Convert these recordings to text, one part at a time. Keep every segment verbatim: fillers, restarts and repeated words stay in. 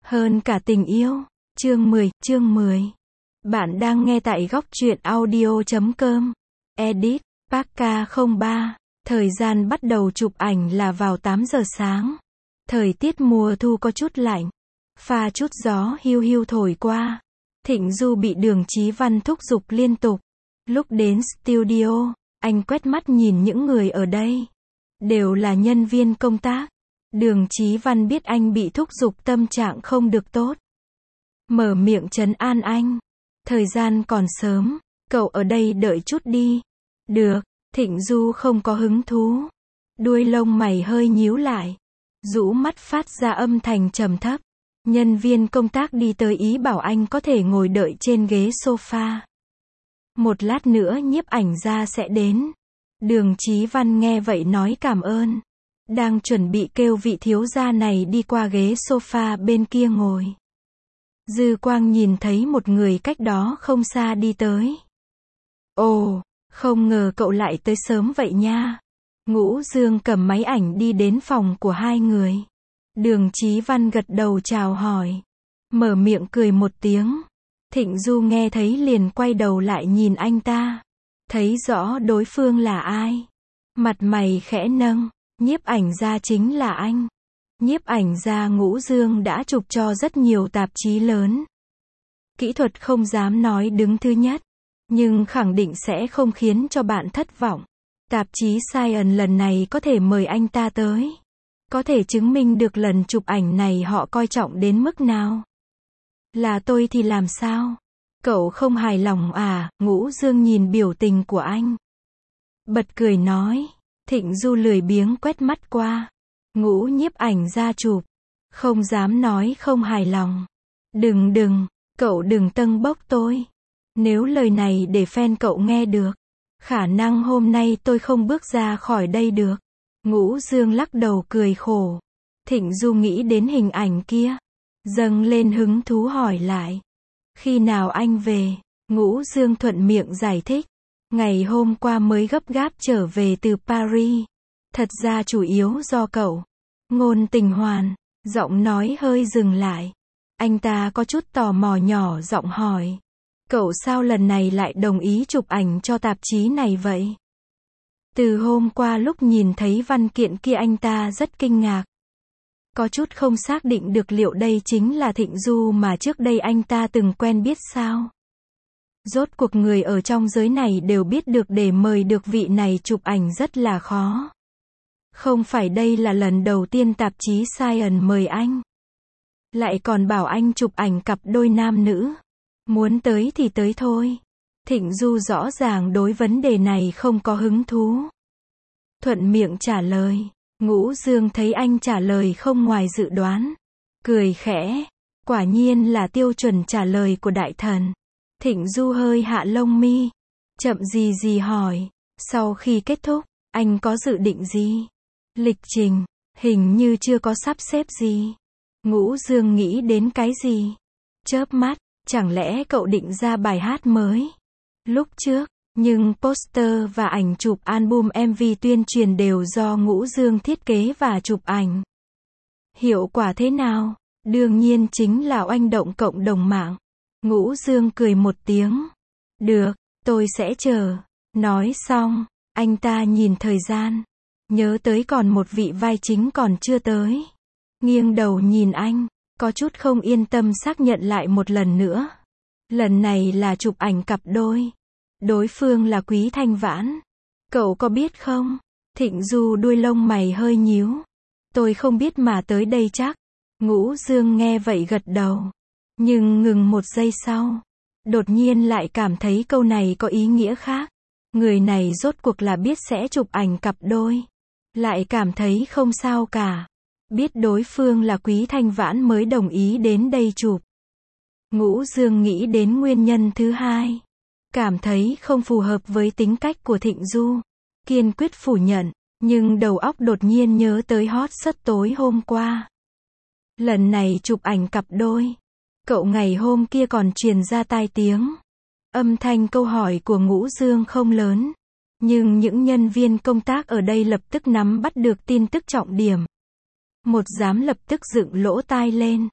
Hơn cả tình yêu. Chương mười, chương mười. Bạn đang nghe tại góc truyện audio chấm com. Edit, Parka không ba. Thời gian bắt đầu chụp ảnh là vào tám giờ sáng. Thời tiết mùa thu có chút lạnh. Pha chút gió hiu hiu thổi qua. Thịnh Du bị Đường Chí Văn thúc giục liên tục. Lúc đến studio, anh quét mắt nhìn những người ở đây. Đều là nhân viên công tác. Đường Chí Văn biết anh bị thúc giục, tâm trạng không được tốt. Mở miệng trấn an anh. Thời gian còn sớm, cậu ở đây đợi chút đi. Được, Thịnh Du không có hứng thú. Đuôi lông mày hơi nhíu lại. Rũ mắt phát ra âm thanh trầm thấp. Nhân viên công tác đi tới ý bảo anh có thể ngồi đợi trên ghế sofa. Một lát nữa nhiếp ảnh gia sẽ đến. Đường Chí Văn nghe vậy nói cảm ơn. Đang chuẩn bị kêu vị thiếu gia này đi qua ghế sofa bên kia ngồi. Dư quang nhìn thấy một người cách đó không xa đi tới. Ồ, không ngờ cậu lại tới sớm vậy nha. Ngũ Dương cầm máy ảnh đi đến phòng của hai người. Đường Chí Văn gật đầu chào hỏi. Mở miệng cười một tiếng. Thịnh Du nghe thấy liền quay đầu lại nhìn anh ta. Thấy rõ đối phương là ai. Mặt mày khẽ nâng. Nhiếp ảnh gia chính là anh. Nhiếp ảnh gia Ngũ Dương đã chụp cho rất nhiều tạp chí lớn. Kỹ thuật không dám nói đứng thứ nhất. Nhưng khẳng định sẽ không khiến cho bạn thất vọng. Tạp chí Science lần này có thể mời anh ta tới. Có thể chứng minh được lần chụp ảnh này họ coi trọng đến mức nào. Là tôi thì làm sao? Cậu không hài lòng à? Ngũ Dương nhìn biểu tình của anh. Bật cười nói. Thịnh Du lười biếng quét mắt qua. Ngũ nhiếp ảnh gia chụp. Không dám nói không hài lòng. Đừng đừng, cậu đừng tâng bốc tôi. Nếu lời này để fan cậu nghe được, khả năng hôm nay tôi không bước ra khỏi đây được. Ngũ Dương lắc đầu cười khổ. Thịnh Du nghĩ đến hình ảnh kia. Dâng lên hứng thú hỏi lại. Khi nào anh về? Ngũ Dương thuận miệng giải thích. Ngày hôm qua mới gấp gáp trở về từ Paris. Thật ra chủ yếu do cậu. Ngôn Tình Hoàn. Giọng nói hơi dừng lại. Anh ta có chút tò mò nhỏ giọng hỏi. Cậu sao lần này lại đồng ý chụp ảnh cho tạp chí này vậy? Từ hôm qua lúc nhìn thấy văn kiện kia anh ta rất kinh ngạc. Có chút không xác định được liệu đây chính là Thịnh Du mà trước đây anh ta từng quen biết sao? Rốt cuộc người ở trong giới này đều biết được để mời được vị này chụp ảnh rất là khó. Không phải đây là lần đầu tiên tạp chí Science mời anh. Lại còn bảo anh chụp ảnh cặp đôi nam nữ. Muốn tới thì tới thôi. Thịnh Du rõ ràng đối vấn đề này không có hứng thú. Thuận miệng trả lời. Ngũ Dương thấy anh trả lời không ngoài dự đoán. Cười khẽ. Quả nhiên là tiêu chuẩn trả lời của đại thần. Thịnh Du hơi hạ lông mi. Chậm gì gì hỏi. Sau khi kết thúc, anh có dự định gì? Lịch trình, hình như chưa có sắp xếp gì. Ngũ Dương nghĩ đến cái gì? Chớp mắt, chẳng lẽ cậu định ra bài hát mới? Lúc trước, nhưng poster và ảnh chụp album em vê tuyên truyền đều do Ngũ Dương thiết kế và chụp ảnh. Hiệu quả thế nào? Đương nhiên chính là oanh động cộng đồng mạng. Ngũ Dương cười một tiếng. Được, tôi sẽ chờ. Nói xong, anh ta nhìn thời gian. Nhớ tới còn một vị vai chính còn chưa tới. Nghiêng đầu nhìn anh, có chút không yên tâm xác nhận lại một lần nữa. Lần này là chụp ảnh cặp đôi. Đối phương là Quý Thanh Vãn. Cậu có biết không? Thịnh Du đuôi lông mày hơi nhíu. Tôi không biết mà tới đây chắc. Ngũ Dương nghe vậy gật đầu. Nhưng ngừng một giây sau. Đột nhiên lại cảm thấy câu này có ý nghĩa khác. Người này rốt cuộc là biết sẽ chụp ảnh cặp đôi. Lại cảm thấy không sao cả. Biết đối phương là Quý Thanh Vãn mới đồng ý đến đây chụp. Ngũ Dương nghĩ đến nguyên nhân thứ hai. Cảm thấy không phù hợp với tính cách của Thịnh Du. Kiên quyết phủ nhận. Nhưng đầu óc đột nhiên nhớ tới hot search tối hôm qua. Lần này chụp ảnh cặp đôi. Cậu ngày hôm kia còn truyền ra tai tiếng. Âm thanh câu hỏi của Ngũ Dương không lớn. Nhưng những nhân viên công tác ở đây lập tức nắm bắt được tin tức trọng điểm. Một giám lập tức dựng lỗ tai lên.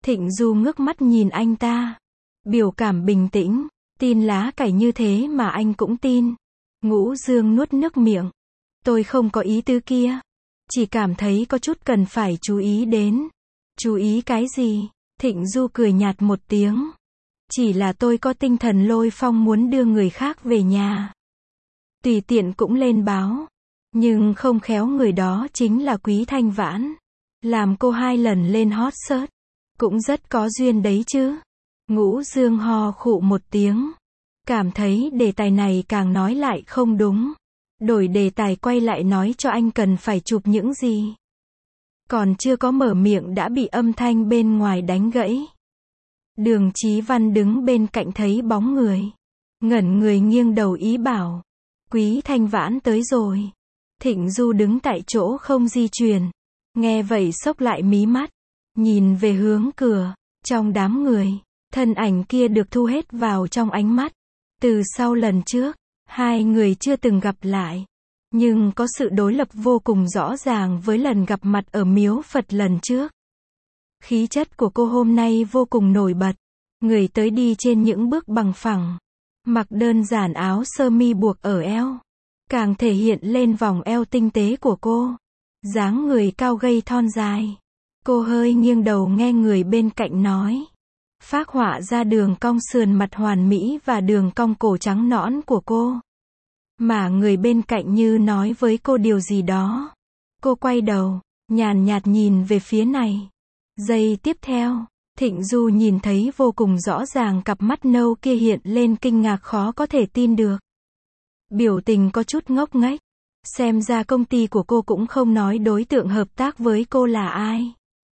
Thịnh Du ngước mắt nhìn anh ta. Biểu cảm bình tĩnh. Tin lá cải như thế mà anh cũng tin. Ngũ Dương nuốt nước miệng. Tôi không có ý tứ kia. Chỉ cảm thấy có chút cần phải chú ý đến. Chú ý cái gì? Thịnh Du cười nhạt một tiếng. Chỉ là tôi có tinh thần lôi phong muốn đưa người khác về nhà. Tùy tiện cũng lên báo. Nhưng không khéo người đó chính là Quý Thanh Vãn. Làm cô hai lần lên hot search. Cũng rất có duyên đấy chứ. Ngũ Dương ho khụ một tiếng. Cảm thấy đề tài này càng nói lại không đúng. Đổi đề tài quay lại nói cho anh cần phải chụp những gì. Còn chưa có mở miệng đã bị âm thanh bên ngoài đánh gãy. Đường Chí Văn đứng bên cạnh thấy bóng người. Ngẩn người nghiêng đầu ý bảo. Quý Thanh Vãn tới rồi. Thịnh Du đứng tại chỗ không di chuyển. Nghe vậy xốc lại mí mắt. Nhìn về hướng cửa. Trong đám người, thân ảnh kia được thu hết vào trong ánh mắt. Từ sau lần trước, hai người chưa từng gặp lại. Nhưng có sự đối lập vô cùng rõ ràng với lần gặp mặt ở miếu Phật lần trước. Khí chất của cô hôm nay vô cùng nổi bật. Người tới đi trên những bước bằng phẳng. Mặc đơn giản áo sơ mi buộc ở eo. Càng thể hiện lên vòng eo tinh tế của cô. Dáng người cao gầy thon dài. Cô hơi nghiêng đầu nghe người bên cạnh nói. Phác họa ra đường cong sườn mặt hoàn mỹ và đường cong cổ trắng nõn của cô. Mà người bên cạnh như nói với cô điều gì đó. Cô quay đầu, nhàn nhạt nhìn về phía này. Giây tiếp theo, Thịnh Du nhìn thấy vô cùng rõ ràng cặp mắt nâu kia hiện lên kinh ngạc khó có thể tin được. Biểu tình có chút ngốc nghếch. Xem ra công ty của cô cũng không nói đối tượng hợp tác với cô là ai.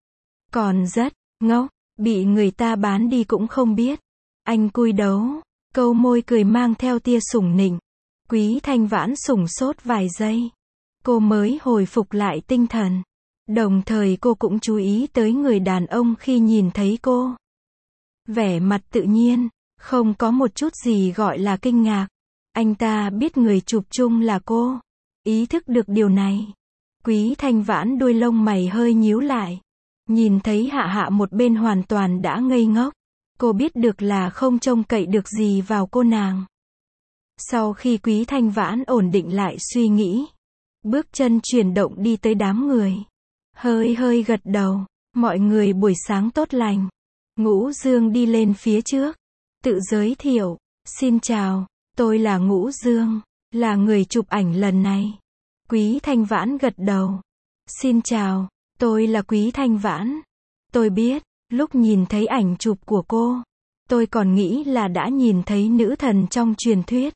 Còn rất ngốc, bị người ta bán đi cũng không biết. Anh cúi đầu, câu môi cười mang theo tia sủng nịnh. Quý Thanh Vãn sửng sốt vài giây. Cô mới hồi phục lại tinh thần. Đồng thời cô cũng chú ý tới người đàn ông khi nhìn thấy cô. Vẻ mặt tự nhiên, không có một chút gì gọi là kinh ngạc. Anh ta biết người chụp chung là cô. Ý thức được điều này. Quý Thanh Vãn đuôi lông mày hơi nhíu lại. Nhìn thấy Hạ Hạ một bên hoàn toàn đã ngây ngốc. Cô biết được là không trông cậy được gì vào cô nàng. Sau khi Quý Thanh Vãn ổn định lại suy nghĩ. Bước chân chuyển động đi tới đám người. Hơi hơi gật đầu. Mọi người buổi sáng tốt lành. Ngũ Dương đi lên phía trước. Tự giới thiệu. Xin chào, tôi là Ngũ Dương. Là người chụp ảnh lần này. Quý Thanh Vãn gật đầu. Xin chào, tôi là Quý Thanh Vãn. Tôi biết, lúc nhìn thấy ảnh chụp của cô, tôi còn nghĩ là đã nhìn thấy nữ thần trong truyền thuyết.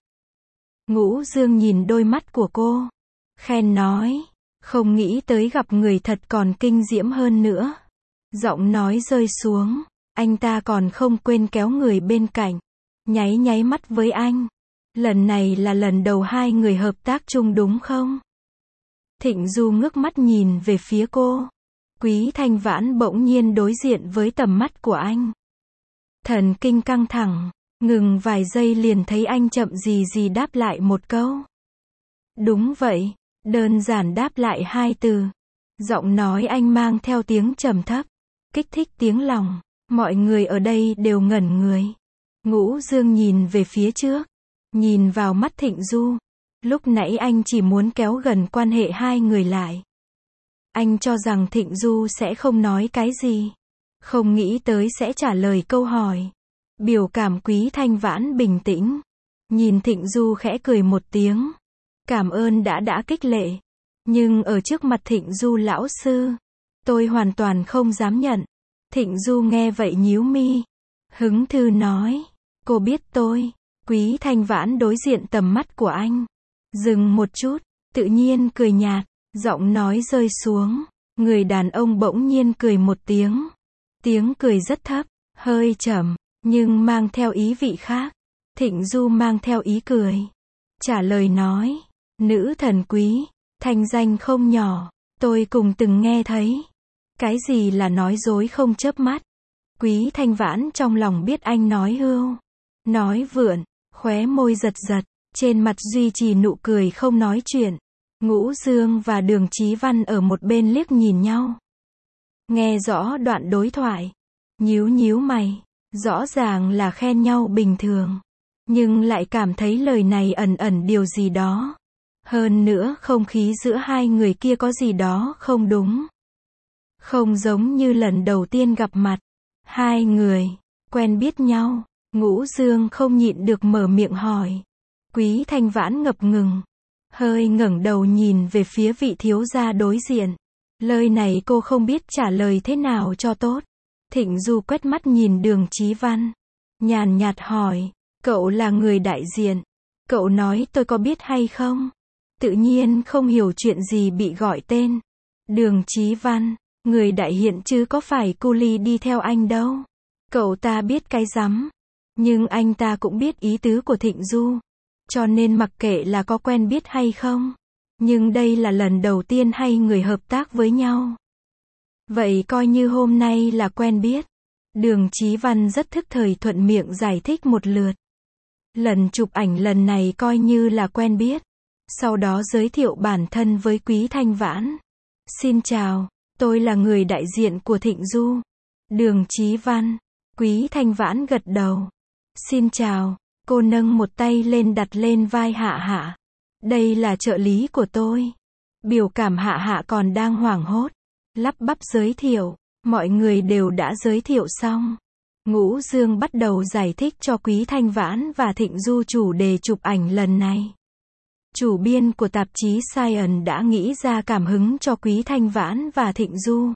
Ngũ Dương nhìn đôi mắt của cô. Khen nói, không nghĩ tới gặp người thật còn kinh diễm hơn nữa. Giọng nói rơi xuống, anh ta còn không quên kéo người bên cạnh. Nháy nháy mắt với anh. Lần này là lần đầu hai người hợp tác chung đúng không? Thịnh Du ngước mắt nhìn về phía cô. Quý Thanh Vãn bỗng nhiên đối diện với tầm mắt của anh. Thần kinh căng thẳng, ngừng vài giây liền thấy anh chậm gì gì đáp lại một câu. Đúng vậy, đơn giản đáp lại hai từ. Giọng nói anh mang theo tiếng trầm thấp, kích thích tiếng lòng. Mọi người ở đây đều ngẩn người. Ngũ Dương nhìn về phía trước. Nhìn vào mắt Thịnh Du. Lúc nãy anh chỉ muốn kéo gần quan hệ hai người lại. Anh cho rằng Thịnh Du sẽ không nói cái gì. Không nghĩ tới sẽ trả lời câu hỏi. Biểu cảm Quý Thanh Vãn bình tĩnh. Nhìn Thịnh Du khẽ cười một tiếng. Cảm ơn đã đã khích lệ. Nhưng ở trước mặt Thịnh Du lão sư, tôi hoàn toàn không dám nhận. Thịnh Du nghe vậy nhíu mi. Hứng thư nói. Cô biết tôi. Quý Thanh Vãn đối diện tầm mắt của anh. Dừng một chút, tự nhiên cười nhạt, giọng nói rơi xuống. Người đàn ông bỗng nhiên cười một tiếng. Tiếng cười rất thấp, hơi trầm, nhưng mang theo ý vị khác. Thịnh Du mang theo ý cười. Trả lời nói, nữ thần Quý, thanh danh không nhỏ, tôi cùng từng nghe thấy. Cái gì là nói dối không chớp mắt? Quý Thanh Vãn trong lòng biết anh nói hưu, nói vượn, khóe môi giật giật, trên mặt duy trì nụ cười không nói chuyện. Ngũ Dương và Đường Chí Văn ở một bên liếc nhìn nhau. Nghe rõ đoạn đối thoại. Nhíu nhíu mày, rõ ràng là khen nhau bình thường, nhưng lại cảm thấy lời này ẩn ẩn điều gì đó. Hơn nữa không khí giữa hai người kia có gì đó không đúng. Không giống như lần đầu tiên gặp mặt. Hai người quen biết nhau, Ngũ Dương không nhịn được mở miệng hỏi. Quý Thanh Vãn ngập ngừng, hơi ngẩng đầu nhìn về phía vị thiếu gia đối diện. Lời này cô không biết trả lời thế nào cho tốt. Thịnh Du quét mắt nhìn Đường Chí Văn, nhàn nhạt hỏi, cậu là người đại diện, cậu nói tôi có biết hay không? Tự nhiên không hiểu chuyện gì bị gọi tên. Đường Chí Văn, người đại hiện chứ có phải cu ly đi theo anh đâu. Cậu ta biết cái rắm. Nhưng anh ta cũng biết ý tứ của Thịnh Du. Cho nên mặc kệ là có quen biết hay không. Nhưng đây là lần đầu tiên hai người hợp tác với nhau. Vậy coi như hôm nay là quen biết. Đường Chí Văn rất thức thời thuận miệng giải thích một lượt. Lần chụp ảnh lần này coi như là quen biết. Sau đó giới thiệu bản thân với Quý Thanh Vãn. Xin chào, tôi là người đại diện của Thịnh Du. Đường Chí Văn, Quý Thanh Vãn gật đầu. Xin chào, cô nâng một tay lên đặt lên vai Hạ Hạ. Đây là trợ lý của tôi. Biểu cảm Hạ Hạ còn đang hoảng hốt. Lắp bắp giới thiệu, mọi người đều đã giới thiệu xong. Ngũ Dương bắt đầu giải thích cho Quý Thanh Vãn và Thịnh Du chủ đề chụp ảnh lần này. Chủ biên của tạp chí Science đã nghĩ ra cảm hứng cho Quý Thanh Vãn và Thịnh Du.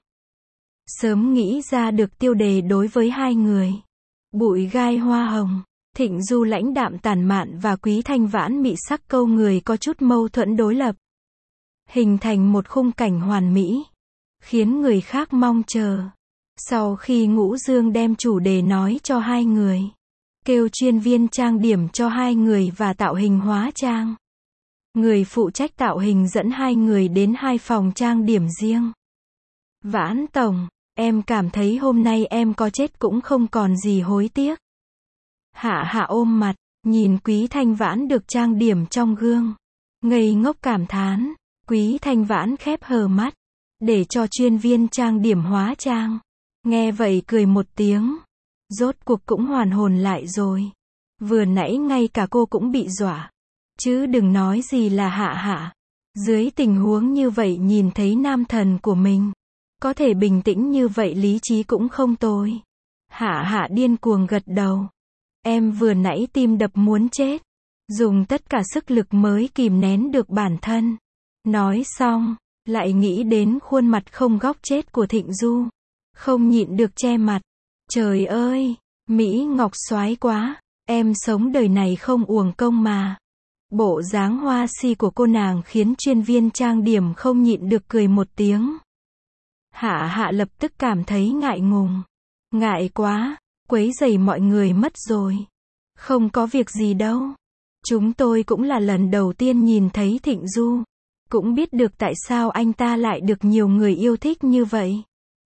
Sớm nghĩ ra được tiêu đề đối với hai người. Bụi gai hoa hồng, Thịnh Du lãnh đạm tản mạn và Quý Thanh Vãn mị sắc câu người có chút mâu thuẫn đối lập. Hình thành một khung cảnh hoàn mỹ, khiến người khác mong chờ. Sau khi Ngũ Dương đem chủ đề nói cho hai người, kêu chuyên viên trang điểm cho hai người và tạo hình hóa trang. Người phụ trách tạo hình dẫn hai người đến hai phòng trang điểm riêng. Vãn tổng, em cảm thấy hôm nay em có chết cũng không còn gì hối tiếc. Hạ Hạ ôm mặt, nhìn Quý Thanh Vãn được trang điểm trong gương. Ngây ngốc cảm thán. Quý Thanh Vãn khép hờ mắt, để cho chuyên viên trang điểm hóa trang. Nghe vậy cười một tiếng. Rốt cuộc cũng hoàn hồn lại rồi. Vừa nãy ngay cả cô cũng bị dọa. Chứ đừng nói gì là Hạ Hạ. Dưới tình huống như vậy nhìn thấy nam thần của mình. Có thể bình tĩnh như vậy lý trí cũng không tồi. Hạ Hạ điên cuồng gật đầu. Em vừa nãy tim đập muốn chết. Dùng tất cả sức lực mới kìm nén được bản thân. Nói xong, lại nghĩ đến khuôn mặt không góc chết của Thịnh Du. Không nhịn được che mặt. Trời ơi, Mỹ Ngọc soái quá. Em sống đời này không uổng công mà. Bộ dáng hoa si của cô nàng khiến chuyên viên trang điểm không nhịn được cười một tiếng. Hạ Hạ lập tức cảm thấy ngại ngùng. Ngại quá, quấy rầy mọi người mất rồi. Không có việc gì đâu. Chúng tôi cũng là lần đầu tiên nhìn thấy Thịnh Du. Cũng biết được tại sao anh ta lại được nhiều người yêu thích như vậy.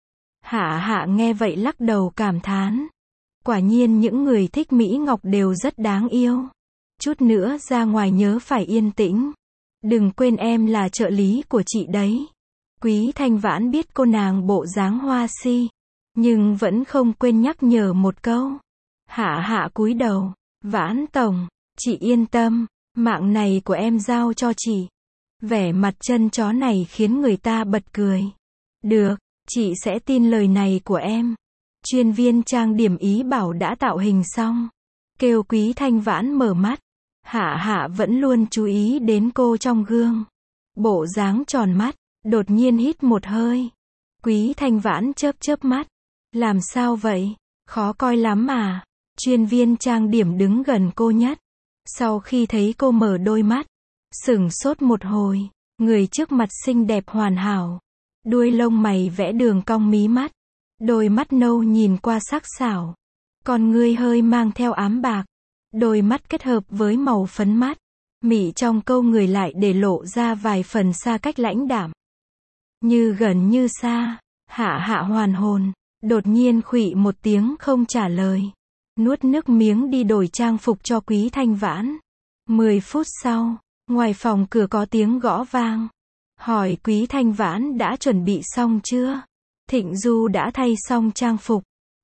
Hạ Hạ nghe vậy lắc đầu cảm thán. Quả nhiên những người thích Mỹ Ngọc đều rất đáng yêu. Chút nữa ra ngoài nhớ phải yên tĩnh. Đừng quên em là trợ lý của chị đấy. Quý Thanh Vãn biết cô nàng bộ dáng hoa si, nhưng vẫn không quên nhắc nhở một câu. Hạ Hạ cúi đầu. Vãn tổng, chị yên tâm, mạng này của em giao cho chị. Vẻ mặt chân chó này khiến người ta bật cười. Được, chị sẽ tin lời này của em. Chuyên viên trang điểm ý bảo đã tạo hình xong. Kêu Quý Thanh Vãn mở mắt. Hạ Hạ vẫn luôn chú ý đến cô trong gương. Bộ dáng tròn mắt, đột nhiên hít một hơi. Quý Thanh Vãn chớp chớp mắt. Làm sao vậy? Khó coi lắm mà. Chuyên viên trang điểm đứng gần cô nhất. Sau khi thấy cô mở đôi mắt, sửng sốt một hồi. Người trước mặt xinh đẹp hoàn hảo. Đuôi lông mày vẽ đường cong mí mắt. Đôi mắt nâu nhìn qua sắc sảo. Con ngươi hơi mang theo ám bạc. Đôi mắt kết hợp với màu phấn mắt. Mị trong câu người lại để lộ ra vài phần xa cách lãnh đạm. Như gần như xa. Hạ Hạ hoàn hồn. Đột nhiên khuỵu một tiếng không trả lời. Nuốt nước miếng đi đổi trang phục cho Quý Thanh Vãn. Mười phút sau, ngoài phòng cửa có tiếng gõ vang. Hỏi Quý Thanh Vãn đã chuẩn bị xong chưa? Thịnh Du đã thay xong trang phục.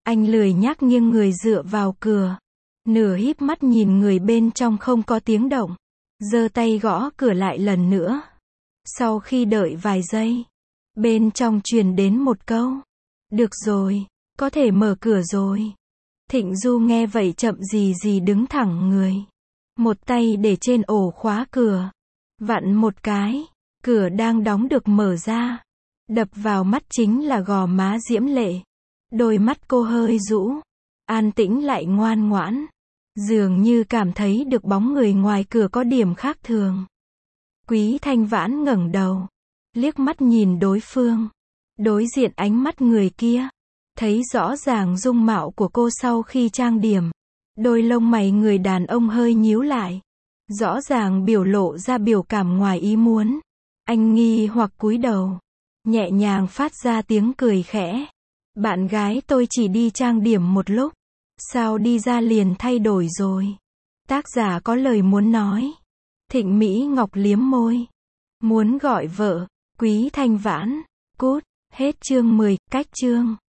Anh lười nhác nghiêng người dựa vào cửa. Nửa híp mắt nhìn người bên trong không có tiếng động. Giơ tay gõ cửa lại lần nữa. Sau khi đợi vài giây, bên trong truyền đến một câu. Được rồi, có thể mở cửa rồi. Thịnh Du nghe vậy chậm gì gì đứng thẳng người. Một tay để trên ổ khóa cửa. Vặn một cái, cửa đang đóng được mở ra. Đập vào mắt chính là gò má diễm lệ. Đôi mắt cô hơi rũ. An tĩnh lại ngoan ngoãn. Dường như cảm thấy được bóng người ngoài cửa có điểm khác thường. Quý Thanh Vãn ngẩng đầu. Liếc mắt nhìn đối phương. Đối diện ánh mắt người kia. Thấy rõ ràng dung mạo của cô sau khi trang điểm. Đôi lông mày người đàn ông hơi nhíu lại. Rõ ràng biểu lộ ra biểu cảm ngoài ý muốn. Anh nghi hoặc cúi đầu. Nhẹ nhàng phát ra tiếng cười khẽ. Bạn gái tôi chỉ đi trang điểm một lúc. Sao đi ra liền thay đổi rồi? Tác giả có lời muốn nói. Thịnh Mỹ Ngọc liếm môi. Muốn gọi vợ. Quý Thanh Vãn. Cút. Hết chương mười. Cách chương.